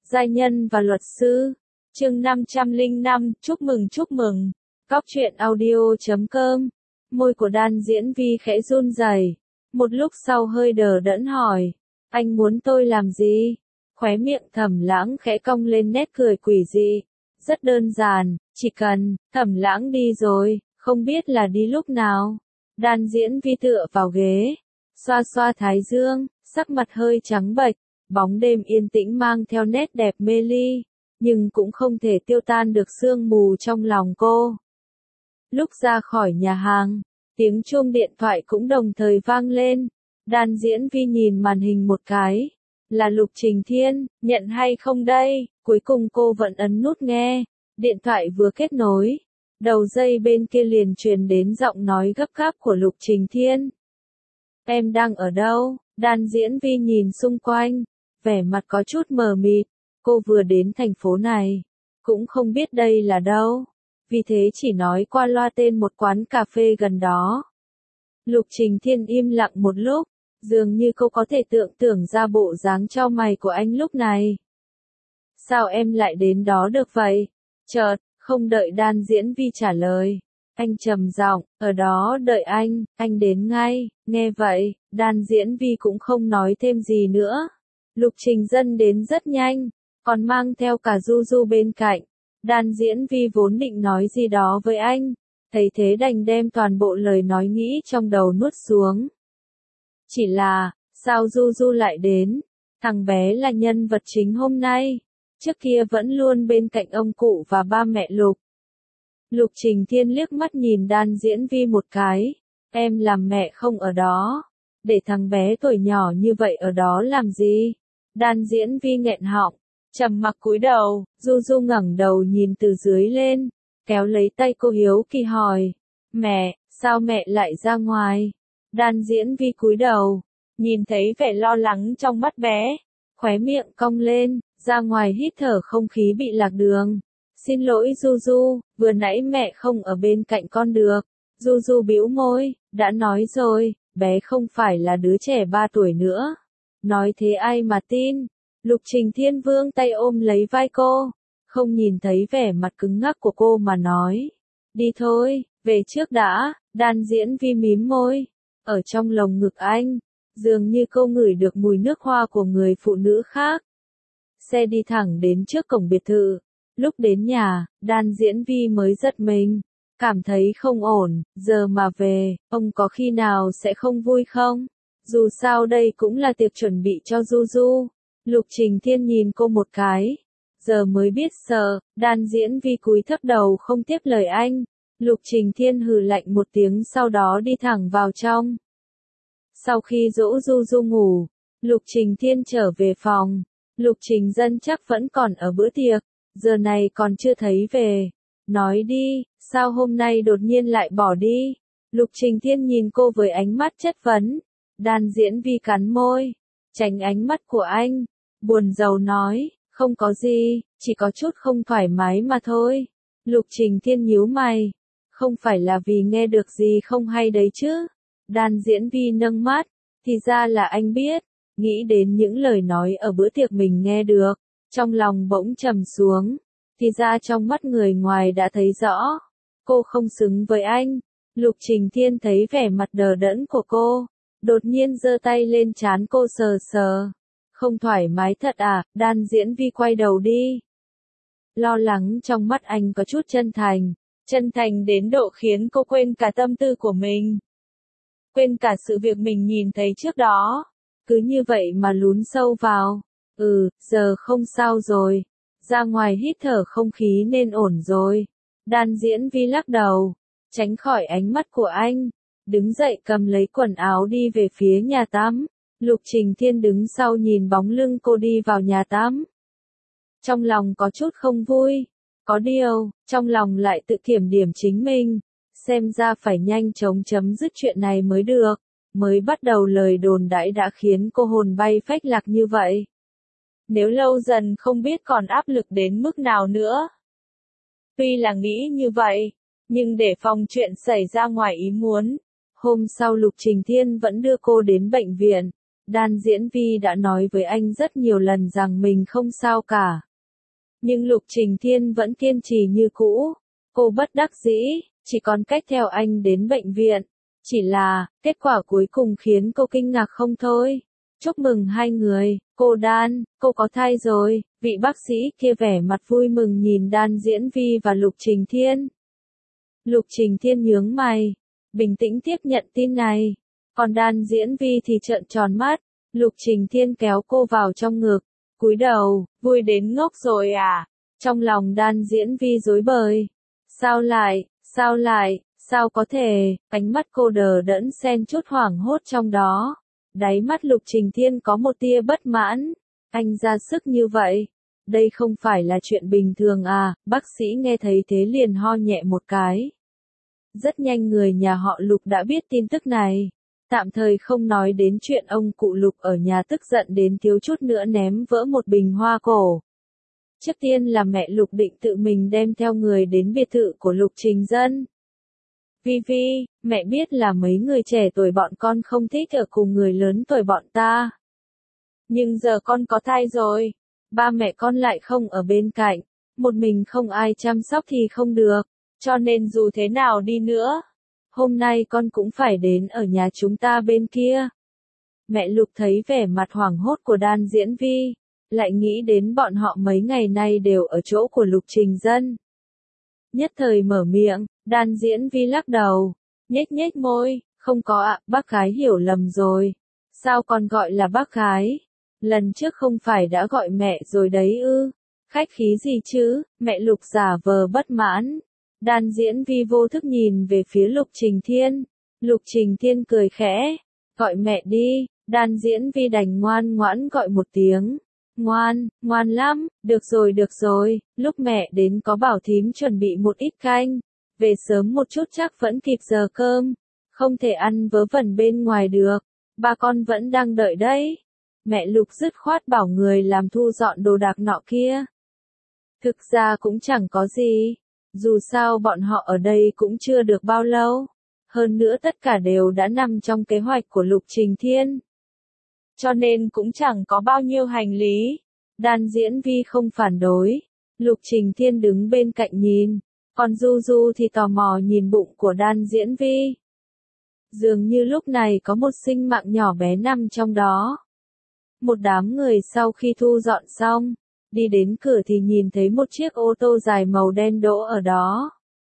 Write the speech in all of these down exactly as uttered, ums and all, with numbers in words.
Giai nhân và luật sư. Chương năm trăm lẻ năm, chúc mừng chúc mừng. Cóc truyện audio chấm com. Môi của Đan Diễn Vi khẽ run rẩy. Một lúc sau hơi đờ đẫn hỏi. Anh muốn tôi làm gì? Khóe miệng Thẩm Lãng khẽ cong lên nét cười quỷ dị. Rất đơn giản, chỉ cần, Thẩm Lãng đi rồi, không biết là đi lúc nào. Đan Diễn Vi tựa vào ghế, xoa xoa thái dương, sắc mặt hơi trắng bệch. Bóng đêm yên tĩnh mang theo nét đẹp mê ly, nhưng cũng không thể tiêu tan được sương mù trong lòng cô. Lúc ra khỏi nhà hàng, tiếng chuông điện thoại cũng đồng thời vang lên. Đan Diễn Vi nhìn màn hình một cái. Là Lục Trình Thiên, nhận hay không đây? Cuối cùng cô vẫn ấn nút nghe. Điện thoại vừa kết nối. Đầu dây bên kia liền truyền đến giọng nói gấp gáp của Lục Trình Thiên. Em đang ở đâu? Đan Diễn Vi nhìn xung quanh. Vẻ mặt có chút mờ mịt, cô vừa đến thành phố này, cũng không biết đây là đâu, vì thế chỉ nói qua loa tên một quán cà phê gần đó. Lục Trình Thiên im lặng một lúc, dường như cô có thể tưởng tượng ra bộ dáng chau mày của anh lúc này. Sao em lại đến đó được vậy? Chợt, không đợi Đan Diễn Vi trả lời, anh trầm giọng, ở đó đợi anh, anh đến ngay. Nghe vậy, Đan Diễn Vi cũng không nói thêm gì nữa. Lục Trình Dân đến rất nhanh, còn mang theo cả Du Du bên cạnh. Đan Diễn Vi vốn định nói gì đó với anh, thấy thế đành đem toàn bộ lời nói nghĩ trong đầu nuốt xuống. Chỉ là, sao Du Du lại đến? Thằng bé là nhân vật chính hôm nay, trước kia vẫn luôn bên cạnh ông cụ và ba mẹ Lục. Lục Trình Thiên liếc mắt nhìn Đan Diễn Vi một cái, em làm mẹ không ở đó, để thằng bé tuổi nhỏ như vậy ở đó làm gì? Đan Diễn Vi nghẹn họng, trầm mặc cúi đầu. Du Du ngẩng đầu nhìn từ dưới lên, kéo lấy tay cô hiếu kỳ hỏi, mẹ, sao mẹ lại ra ngoài? Đan Diễn Vi cúi đầu, nhìn thấy vẻ lo lắng trong mắt bé, khóe miệng cong lên, ra ngoài hít thở không khí bị lạc đường. Xin lỗi Du Du, vừa nãy mẹ không ở bên cạnh con được. Du Du bĩu môi, đã nói rồi, bé không phải là đứa trẻ ba tuổi nữa. Nói thế ai mà tin? Lục Trình Thiên vươn tay ôm lấy vai cô, không nhìn thấy vẻ mặt cứng ngắc của cô mà nói. Đi thôi, về trước đã. Đan Diễn Vi mím môi, ở trong lồng ngực anh, dường như cô ngửi được mùi nước hoa của người phụ nữ khác. Xe đi thẳng đến trước cổng biệt thự. Lúc đến nhà, Đan Diễn Vi mới giật mình, cảm thấy không ổn, giờ mà về, ông có khi nào sẽ không vui không? Dù sao đây cũng là tiệc chuẩn bị cho Du Du. Lục Trình Thiên nhìn cô một cái, giờ mới biết sợ. Đan Diễn Vi cúi thấp đầu không tiếp lời anh. Lục Trình Thiên hừ lạnh một tiếng sau đó đi thẳng vào trong. Sau khi dỗ Du Du ngủ, Lục Trình Thiên trở về phòng. Lục Trình Dân chắc vẫn còn ở bữa tiệc, giờ này còn chưa thấy về. Nói đi, sao hôm nay đột nhiên lại bỏ đi? Lục Trình Thiên nhìn cô với ánh mắt chất vấn. Đan Diễn Vi cắn môi, tránh ánh mắt của anh, buồn rầu nói, không có gì, chỉ có chút không thoải mái mà thôi. Lục Trình Thiên nhíu mày, không phải là vì nghe được gì không hay đấy chứ? Đan Diễn Vi nâng mắt, thì ra là anh biết. Nghĩ đến những lời nói ở bữa tiệc mình nghe được, trong lòng bỗng trầm xuống. Thì ra trong mắt người ngoài đã thấy rõ, cô không xứng với anh. Lục Trình Thiên thấy vẻ mặt đờ đẫn của cô, đột nhiên giơ tay lên trán cô sờ sờ. Không thoải mái thật à? Đan Diễn Vi quay đầu đi. Lo lắng trong mắt anh có chút chân thành, chân thành đến độ khiến cô quên cả tâm tư của mình. Quên cả sự việc mình nhìn thấy trước đó. Cứ như vậy mà lún sâu vào. Ừ, giờ không sao rồi. Ra ngoài hít thở không khí nên ổn rồi. Đan Diễn Vi lắc đầu, tránh khỏi ánh mắt của anh. Đứng dậy cầm lấy quần áo đi về phía nhà tắm. Lục Trình Thiên đứng sau nhìn bóng lưng cô đi vào nhà tắm. Trong lòng có chút không vui. Có điều, trong lòng lại tự kiểm điểm chính mình. Xem ra phải nhanh chóng chấm dứt chuyện này mới được. Mới bắt đầu lời đồn đãi đã khiến cô hồn bay phách lạc như vậy. Nếu lâu dần không biết còn áp lực đến mức nào nữa. Tuy là nghĩ như vậy, nhưng để phòng chuyện xảy ra ngoài ý muốn. Hôm sau Lục Trình Thiên vẫn đưa cô đến bệnh viện. Đan Diễn Vi đã nói với anh rất nhiều lần rằng mình không sao cả. Nhưng Lục Trình Thiên vẫn kiên trì như cũ. Cô bất đắc dĩ, chỉ còn cách theo anh đến bệnh viện. Chỉ là, kết quả cuối cùng khiến cô kinh ngạc không thôi. Chúc mừng hai người, cô Đan, cô có thai rồi. Vị bác sĩ kia vẻ mặt vui mừng nhìn Đan Diễn Vi và Lục Trình Thiên. Lục Trình Thiên nhướng mày, bình tĩnh tiếp nhận tin này. Còn Đan Diễn Vi thì trợn tròn mắt. Lục Trình Thiên kéo cô vào trong ngực, cúi đầu, vui đến ngốc rồi à? Trong lòng Đan Diễn Vi rối bời. Sao lại, sao lại, sao có thể? Ánh mắt cô đờ đẫn xen chút hoảng hốt trong đó. Đáy mắt Lục Trình Thiên có một tia bất mãn. Anh ra sức như vậy. Đây không phải là chuyện bình thường à? Bác sĩ nghe thấy thế liền ho nhẹ một cái. Rất nhanh người nhà họ Lục đã biết tin tức này. Tạm thời không nói đến chuyện ông cụ Lục ở nhà tức giận đến thiếu chút nữa ném vỡ một bình hoa cổ. Trước tiên là mẹ Lục định tự mình đem theo người đến biệt thự của Lục Trình Dân. Vi Vi, mẹ biết là mấy người trẻ tuổi bọn con không thích ở cùng người lớn tuổi bọn ta. Nhưng giờ con có thai rồi, ba mẹ con lại không ở bên cạnh, một mình không ai chăm sóc thì không được, cho nên dù thế nào đi nữa, hôm nay con cũng phải đến ở nhà chúng ta bên kia. Mẹ Lục thấy vẻ mặt hoảng hốt của Đan Diễn Vi, lại nghĩ đến bọn họ mấy ngày nay đều ở chỗ của Lục Trình Dân. Nhất thời mở miệng, Đan Diễn Vi lắc đầu, nhếch nhếch môi, không có ạ, bác gái hiểu lầm rồi. Sao con gọi là bác gái? Lần trước không phải đã gọi mẹ rồi đấy ư? Khách khí gì chứ? Mẹ Lục giả vờ bất mãn. Đan Diễn Vi vô thức nhìn về phía Lục Trình Thiên. Lục Trình Thiên cười khẽ, gọi mẹ đi. Đan Diễn Vi đành ngoan ngoãn gọi một tiếng. Ngoan, ngoan lắm, được rồi được rồi, lúc mẹ đến có bảo thím chuẩn bị một ít canh, về sớm một chút chắc vẫn kịp giờ cơm, không thể ăn vớ vẩn bên ngoài được, ba con vẫn đang đợi đấy. Mẹ Lục dứt khoát bảo người làm thu dọn đồ đạc nọ kia. Thực ra cũng chẳng có gì, dù sao bọn họ ở đây cũng chưa được bao lâu, hơn nữa tất cả đều đã nằm trong kế hoạch của Lục Trình Thiên. Cho nên cũng chẳng có bao nhiêu hành lý. Đan Diễn Vi không phản đối. Lục Trình Thiên đứng bên cạnh nhìn. Còn Du Du thì tò mò nhìn bụng của Đan Diễn Vi. Dường như lúc này có một sinh mạng nhỏ bé nằm trong đó. Một đám người sau khi thu dọn xong, đi đến cửa thì nhìn thấy một chiếc ô tô dài màu đen đỗ ở đó.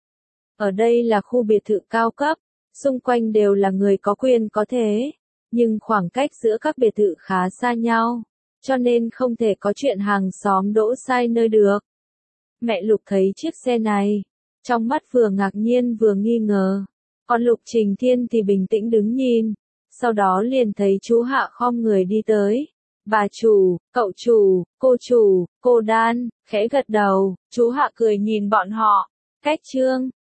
Ở đây là khu biệt thự cao cấp, xung quanh đều là người có quyền có thế. Nhưng khoảng cách giữa các biệt thự khá xa nhau, cho nên không thể có chuyện hàng xóm đỗ sai nơi được. Mẹ Lục thấy chiếc xe này, trong mắt vừa ngạc nhiên vừa nghi ngờ. Còn Lục Trình Thiên thì bình tĩnh đứng nhìn, sau đó liền thấy chú Hạ khom người đi tới. Bà chủ, cậu chủ, cô chủ, cô Đan, khẽ gật đầu, chú Hạ cười nhìn bọn họ. Cách trương,